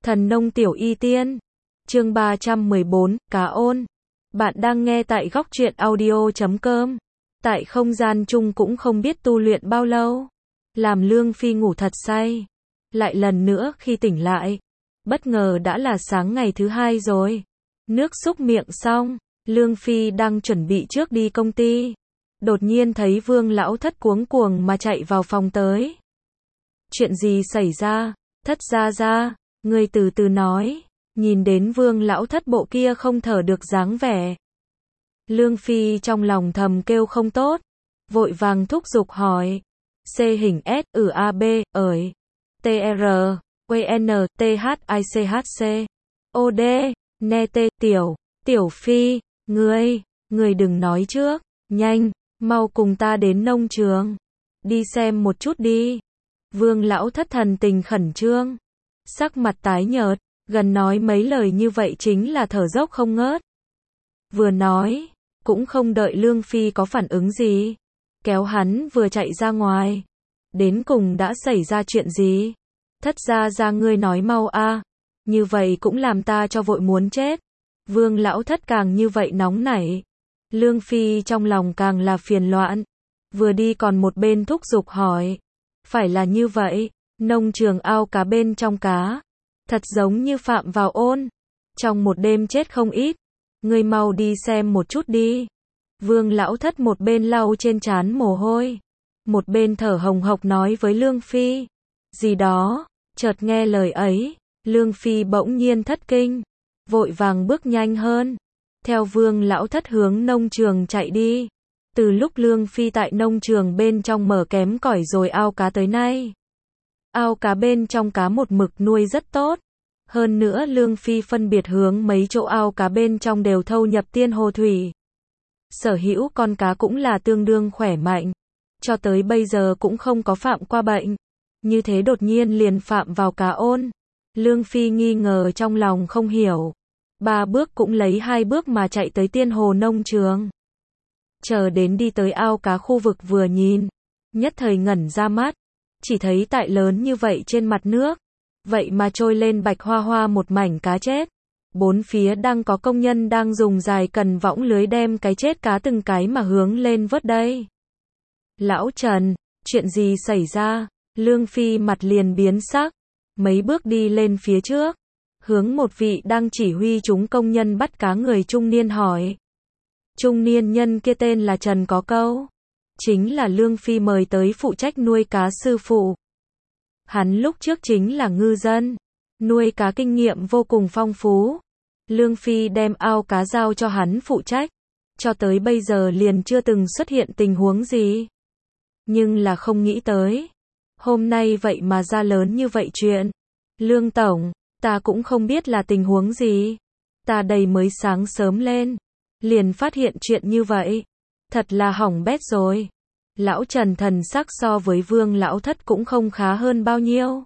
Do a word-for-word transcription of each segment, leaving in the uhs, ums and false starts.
Thần nông tiểu y tiên. Chương ba trăm mười bốn, Cá ôn. Bạn đang nghe tại góc truyện audio chấm com. Tại không gian chung cũng không biết tu luyện bao lâu. Làm Lương Phi ngủ thật say. Lại lần nữa khi tỉnh lại. Bất ngờ đã là sáng ngày thứ hai rồi. Nước xúc miệng xong. Lương Phi đang chuẩn bị trước đi công ty. Đột nhiên thấy Vương lão thất cuống cuồng mà chạy vào phòng tới. Chuyện gì xảy ra? Thất gia gia, người từ từ nói. Nhìn đến Vương lão thất bộ kia không thở được dáng vẻ. Lương Phi trong lòng thầm kêu không tốt. Vội vàng thúc giục hỏi. C hình S, ừ A B, ởi. T R, W N, T H I C H C. O D, ne T, tiểu, tiểu Phi, ngươi, ngươi đừng nói trước, nhanh, mau cùng ta đến nông trường. Đi xem một chút đi. Vương lão thất thần tình khẩn trương. Sắc mặt tái nhợt, gần nói mấy lời như vậy chính là thở dốc không ngớt. Vừa nói, cũng không đợi Lương Phi có phản ứng gì. Kéo hắn vừa chạy ra ngoài. Đến cùng đã xảy ra chuyện gì? Thất gia gia ngươi nói mau a, như vậy cũng làm ta cho vội muốn chết. Vương lão thất càng như vậy nóng nảy. Lương Phi trong lòng càng là phiền loạn. Vừa đi còn một bên thúc giục hỏi. Phải là như vậy, nông trường ao cá bên trong cá. Thật giống như phạm vào ôn. Trong một đêm chết không ít. Ngươi mau đi xem một chút đi. Vương lão thất một bên lau trên trán mồ hôi. Một bên thở hồng hộc nói với Lương Phi. Gì đó, chợt nghe lời ấy. Lương Phi bỗng nhiên thất kinh. Vội vàng bước nhanh hơn. Theo Vương lão thất hướng nông trường chạy đi. Từ lúc Lương Phi tại nông trường bên trong mở kém cỏi rồi ao cá tới nay. Ao cá bên trong cá một mực nuôi rất tốt. Hơn nữa Lương Phi phân biệt hướng mấy chỗ ao cá bên trong đều thâu nhập tiên hồ thủy. Sở hữu con cá cũng là tương đương khỏe mạnh. Cho tới bây giờ cũng không có phạm qua bệnh. Như thế đột nhiên liền phạm vào cá ôn. Lương Phi nghi ngờ trong lòng không hiểu. Ba bước cũng lấy hai bước mà chạy tới tiên hồ nông trường. Chờ đến đi tới ao cá khu vực vừa nhìn. Nhất thời ngẩn ra mắt. Chỉ thấy tại lớn như vậy trên mặt nước. Vậy mà trôi lên bạch hoa hoa một mảnh cá chết. Bốn phía đang có công nhân đang dùng dài cần võng lưới đem cái chết cá từng cái mà hướng lên vớt đây. Lão Trần, chuyện gì xảy ra? Lương Phi mặt liền biến sắc. Mấy bước đi lên phía trước. Hướng một vị đang chỉ huy chúng công nhân bắt cá người trung niên hỏi. Trung niên nhân kia tên là Trần Có Câu. Chính là Lương Phi mời tới phụ trách nuôi cá sư phụ. Hắn lúc trước chính là ngư dân. Nuôi cá kinh nghiệm vô cùng phong phú. Lương Phi đem ao cá giao cho hắn phụ trách. Cho tới bây giờ liền chưa từng xuất hiện tình huống gì. Nhưng là không nghĩ tới. Hôm nay vậy mà ra lớn như vậy chuyện. Lương Tổng, ta cũng không biết là tình huống gì. Ta đây mới sáng sớm lên. Liền phát hiện chuyện như vậy. Thật là hỏng bét rồi. Lão Trần thần sắc so với Vương lão thất cũng không khá hơn bao nhiêu.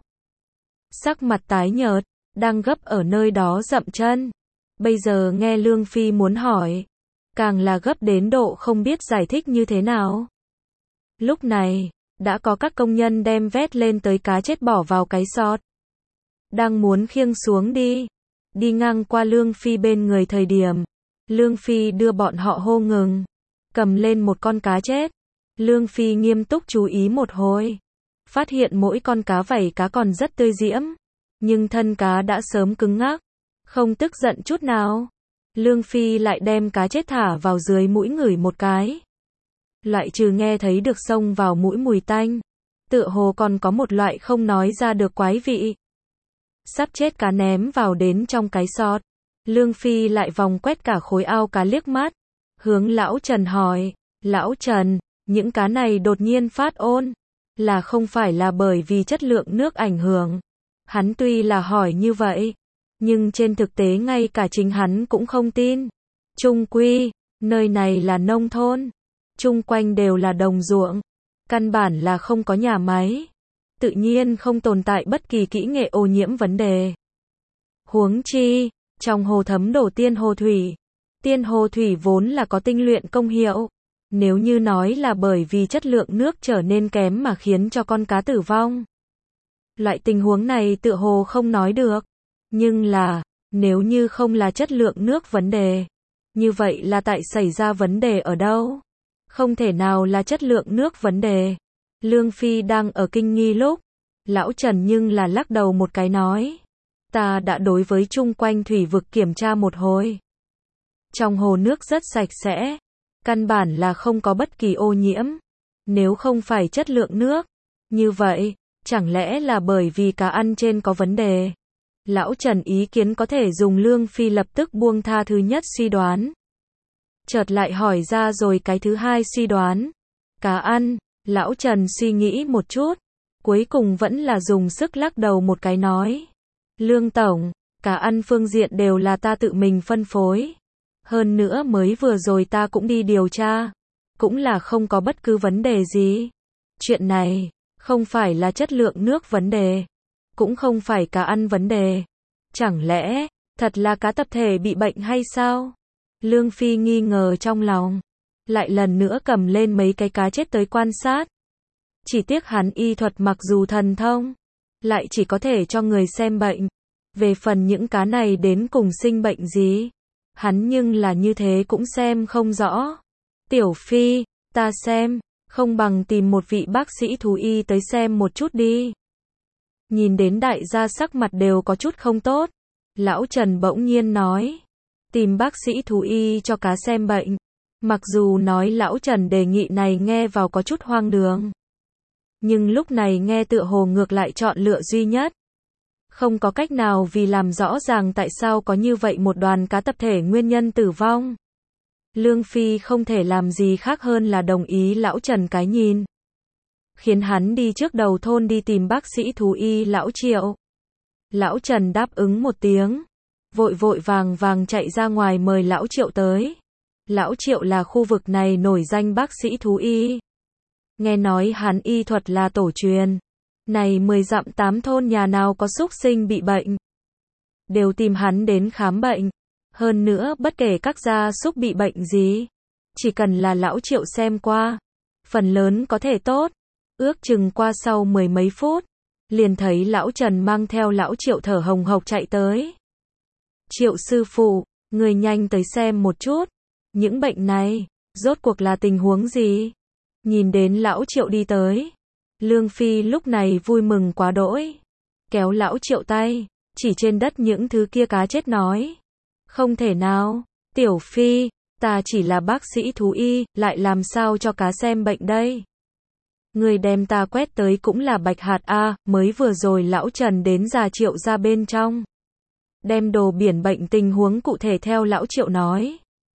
Sắc mặt tái nhợt, đang gấp ở nơi đó dậm chân. Bây giờ nghe Lương Phi muốn hỏi. Càng là gấp đến độ không biết giải thích như thế nào. Lúc này, đã có các công nhân đem vét lên tới cá chết bỏ vào cái sọt. Đang muốn khiêng xuống đi. Đi ngang qua Lương Phi bên người thời điểm. Lương Phi đưa bọn họ hô ngừng. Cầm lên một con cá chết. Lương Phi nghiêm túc chú ý một hồi. Phát hiện mỗi con cá vảy cá còn rất tươi diễm. Nhưng thân cá đã sớm cứng ngắc. Không tức giận chút nào. Lương Phi lại đem cá chết thả vào dưới mũi ngửi một cái. Loại trừ nghe thấy được xông vào mũi mùi tanh. Tựa hồ còn có một loại không nói ra được quái vị. Sắp chết cá ném vào đến trong cái sọt. Lương Phi lại vòng quét cả khối ao cá liếc mắt. Hướng Lão Trần hỏi. Lão Trần, những cá này đột nhiên phát ôn. Là không phải là bởi vì chất lượng nước ảnh hưởng. Hắn tuy là hỏi như vậy. Nhưng trên thực tế ngay cả chính hắn cũng không tin. Trung quy, nơi này là nông thôn. Chung quanh đều là đồng ruộng. Căn bản là không có nhà máy. Tự nhiên không tồn tại bất kỳ kỹ nghệ ô nhiễm vấn đề. Huống chi, trong hồ thấm đổ tiên hồ thủy. Tiên hồ thủy vốn là có tinh luyện công hiệu. Nếu như nói là bởi vì chất lượng nước trở nên kém mà khiến cho con cá tử vong. Loại tình huống này tựa hồ không nói được. Nhưng là, nếu như không là chất lượng nước vấn đề, như vậy là tại xảy ra vấn đề ở đâu? Không thể nào là chất lượng nước vấn đề. Lương Phi đang ở kinh nghi lúc, lão Trần nhưng là lắc đầu một cái nói. Ta đã đối với chung quanh thủy vực kiểm tra một hồi. Trong hồ nước rất sạch sẽ, căn bản là không có bất kỳ ô nhiễm. Nếu không phải chất lượng nước, như vậy, chẳng lẽ là bởi vì cá ăn trên có vấn đề? Lão Trần ý kiến có thể dùng Lương Phi lập tức buông tha thứ nhất suy đoán. Chợt lại hỏi ra rồi cái thứ hai suy đoán. Cá ăn, lão Trần suy nghĩ một chút, cuối cùng vẫn là dùng sức lắc đầu một cái nói. Lương Tổng, cá ăn phương diện đều là ta tự mình phân phối. Hơn nữa mới vừa rồi ta cũng đi điều tra, cũng là không có bất cứ vấn đề gì. Chuyện này, không phải là chất lượng nước vấn đề, cũng không phải cá ăn vấn đề. Chẳng lẽ, thật là cá tập thể bị bệnh hay sao? Lương Phi nghi ngờ trong lòng, lại lần nữa cầm lên mấy cái cá chết tới quan sát. Chỉ tiếc hắn y thuật mặc dù thần thông, lại chỉ có thể cho người xem bệnh. Về phần những cá này đến cùng sinh bệnh gì, hắn nhưng là như thế cũng xem không rõ. Tiểu Phi, ta xem, không bằng tìm một vị bác sĩ thú y tới xem một chút đi. Nhìn đến đại gia sắc mặt đều có chút không tốt, lão Trần bỗng nhiên nói. Tìm bác sĩ thú y cho cá xem bệnh. Mặc dù nói lão Trần đề nghị này nghe vào có chút hoang đường, nhưng lúc này nghe tựa hồ ngược lại chọn lựa duy nhất. Không có cách nào vì làm rõ ràng tại sao có như vậy một đoàn cá tập thể nguyên nhân tử vong. Lương Phi không thể làm gì khác hơn là đồng ý lão Trần cái nhìn. Khiến hắn đi trước đầu thôn đi tìm bác sĩ thú y lão Triệu. Lão Trần đáp ứng một tiếng. Vội vội vàng vàng chạy ra ngoài mời lão Triệu tới. Lão Triệu là khu vực này nổi danh bác sĩ thú y. Nghe nói hắn y thuật là tổ truyền. Này mười dặm tám thôn nhà nào có súc sinh bị bệnh, đều tìm hắn đến khám bệnh. Hơn nữa bất kể các gia súc bị bệnh gì, chỉ cần là lão Triệu xem qua, phần lớn có thể tốt. Ước chừng qua sau mười mấy phút, liền thấy lão Trần mang theo lão Triệu thở hồng hộc chạy tới. Triệu sư phụ, người nhanh tới xem một chút. Những bệnh này, rốt cuộc là tình huống gì? Nhìn đến lão Triệu đi tới, Lương Phi lúc này vui mừng quá đỗi. Kéo lão Triệu tay, chỉ trên đất những thứ kia cá chết nói. Không thể nào, Tiểu Phi, ta chỉ là bác sĩ thú y, lại làm sao cho cá xem bệnh đây? Người đem ta quét tới cũng là bạch hạt a, mới vừa rồi lão Trần đến già Triệu ra bên trong. Đem đồ biển bệnh tình huống cụ thể theo lão Triệu nói.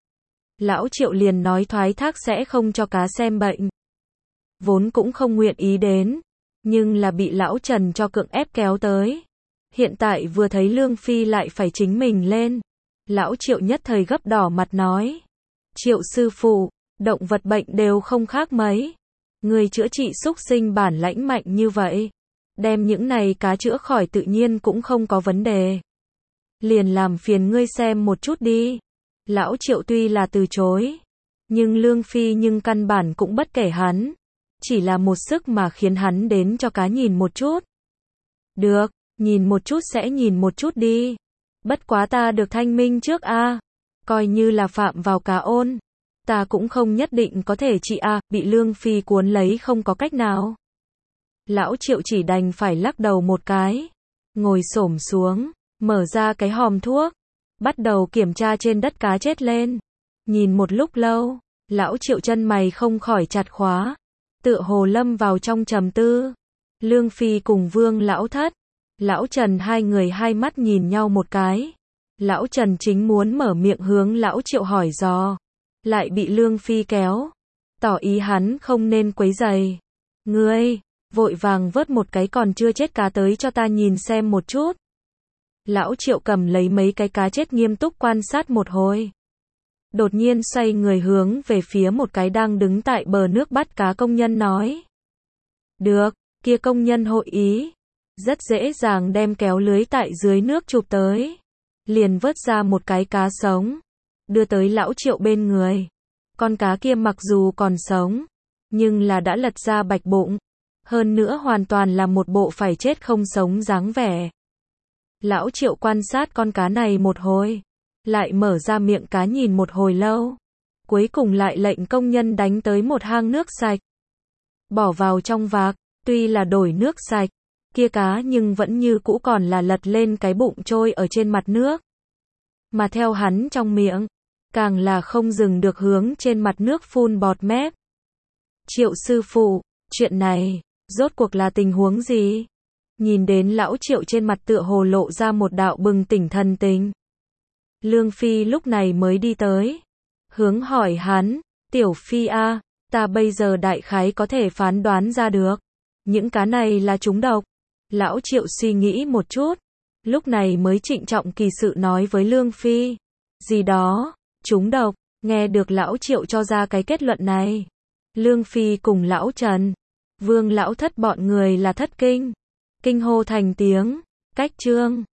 Lão Triệu liền nói thoái thác sẽ không cho cá xem bệnh. Vốn cũng không nguyện ý đến, nhưng là bị lão Trần cho cưỡng ép kéo tới. Hiện tại vừa thấy Lương Phi lại phải chính mình lên. Lão Triệu nhất thời gấp đỏ mặt nói. Triệu sư phụ, động vật bệnh đều không khác mấy. Người chữa trị súc sinh bản lãnh mạnh như vậy. Đem những này cá chữa khỏi tự nhiên cũng không có vấn đề. Liền làm phiền ngươi xem một chút đi. Lão Triệu tuy là từ chối, nhưng Lương Phi nhưng căn bản cũng bất kể hắn. Chỉ là một sức mà khiến hắn đến cho cá nhìn một chút. Được, nhìn một chút sẽ nhìn một chút đi. Bất quá ta được thanh minh trước a, coi như là phạm vào cá ôn. Ta cũng không nhất định có thể trị a, bị Lương Phi cuốn lấy không có cách nào. Lão Triệu chỉ đành phải lắc đầu một cái. Ngồi xổm xuống, mở ra cái hòm thuốc. Bắt đầu kiểm tra trên đất cá chết lên. Nhìn một lúc lâu, lão Triệu chân mày không khỏi chặt khóa. Tựa hồ lâm vào trong trầm tư. Lương Phi cùng Vương lão thất, lão Trần hai người hai mắt nhìn nhau một cái. Lão Trần chính muốn mở miệng hướng lão Triệu hỏi dò, lại bị Lương Phi kéo, tỏ ý hắn không nên quấy rầy. Ngươi, vội vàng vớt một cái còn chưa chết cá tới cho ta nhìn xem một chút. Lão Triệu cầm lấy mấy cái cá chết nghiêm túc quan sát một hồi. Đột nhiên xoay người hướng về phía một cái đang đứng tại bờ nước bắt cá công nhân nói. Được, kia công nhân hội ý. Rất dễ dàng đem kéo lưới tại dưới nước chụp tới. Liền vớt ra một cái cá sống. Đưa tới lão Triệu bên người. Con cá kia mặc dù còn sống, nhưng là đã lật ra bạch bụng. Hơn nữa hoàn toàn là một bộ phải chết không sống dáng vẻ. Lão Triệu quan sát con cá này một hồi, lại mở ra miệng cá nhìn một hồi lâu. Cuối cùng lại lệnh công nhân đánh tới một hang nước sạch. Bỏ vào trong vạc, tuy là đổi nước sạch, kia cá nhưng vẫn như cũ còn là lật lên cái bụng trôi ở trên mặt nước. Mà theo hắn trong miệng, càng là không dừng được hướng trên mặt nước phun bọt mép. Triệu sư phụ, chuyện này, rốt cuộc là tình huống gì? Nhìn đến lão Triệu trên mặt tựa hồ lộ ra một đạo bừng tỉnh thần tình. Lương Phi lúc này mới đi tới. Hướng hỏi hắn, Tiểu Phi a, ta bây giờ đại khái có thể phán đoán ra được. Những cá này là trúng độc. Lão Triệu suy nghĩ một chút. Lúc này mới trịnh trọng kỳ sự nói với Lương Phi. Gì đó, trúng độc, nghe được lão Triệu cho ra cái kết luận này. Lương Phi cùng lão Trần, Vương lão thất bọn người là thất kinh. Kinh hô thành tiếng, cách chương.